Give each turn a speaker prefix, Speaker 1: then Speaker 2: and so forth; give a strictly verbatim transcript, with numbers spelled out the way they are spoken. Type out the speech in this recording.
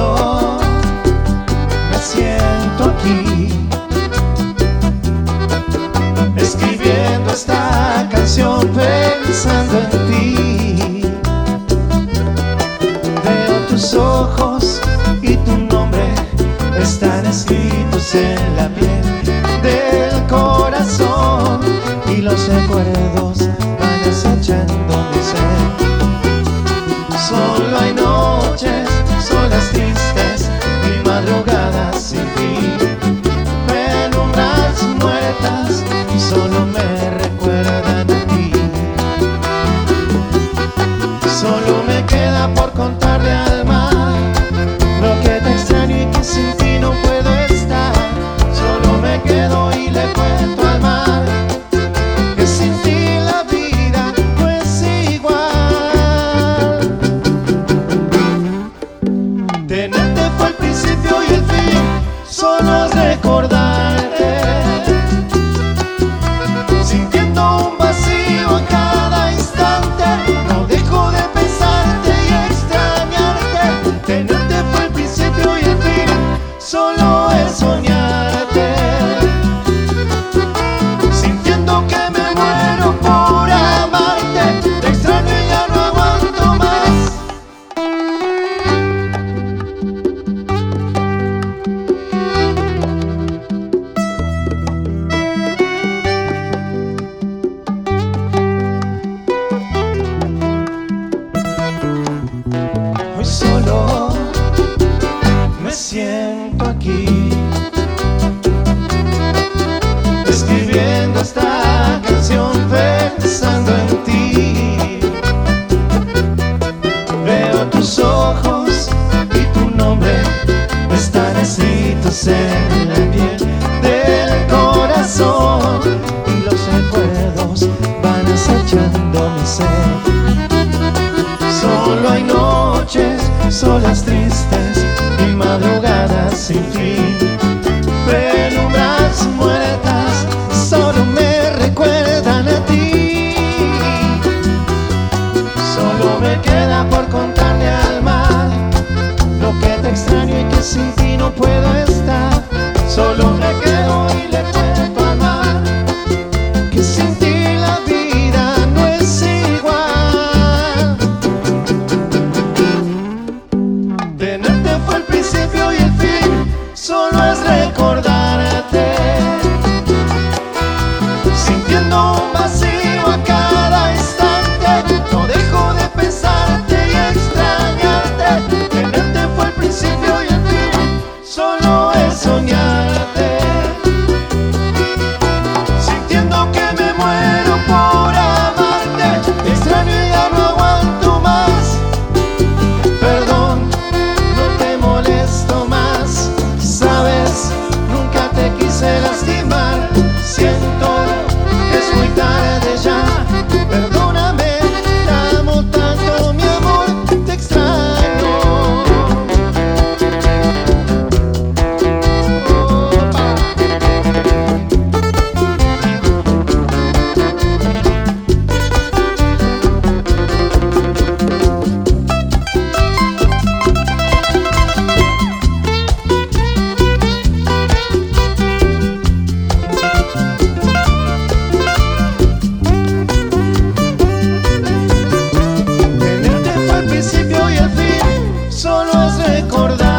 Speaker 1: solo me siento aquí, escribiendo esta canción pensando en ti. Veo tus ojos y tu nombre están escritos en la piel del corazón, y los recuerdos van acechando mi ser. Solo hay noches solas, tristes y madrugadas sin ti, penumbras muertas solo me recuerdan a ti. Solo me queda por contarle al mar lo que te extraño y que sin ti no puedo estar. Solo me quedo y le cuento al mar que sin ti la vida no es igual. Tenerte fue el principio y el fin, solo es recordarte, sintiendo un vacío en cada instante. No dejo de pensarte y extrañarte. Tenerte fue el principio y el fin, solo es soñarte, sintiendo que me muero por amarte. Te extraño y ya no aguanto más. Hoy solo me siento aquí, escribiendo esta canción pensando en ti. Veo tus ojos y tu nombre están escritos en la piel del corazón, y los recuerdos van acechando mi ser. Solo hay noches solas, tristes y madrugadas sin fin, penumbras muertas solo me recuerdan a ti. Solo me queda por contarle al mar lo que te extraño y que sin ti no puedo estar. Solo me quedo y le cuento al mar que sin ti la vida no es igual. Tenerte fue el principio y el fin, solo es recordarte, sintiendo un vacío a cada instante. No dejo de pensarte y extrañarte. Tenerte fue el principio y el fin, solo es soñarte, sintiendo que me muero por amarte. Te extraño y ya no aguanto más. Perdón, no te molesto más. Sabes, nunca te quise lastimar. Siento que es muy tarde ya. Perdóname, te amo tanto, mi amor, te extraño. Opa. Tenerte fue el principio y el fin, solo es recordar.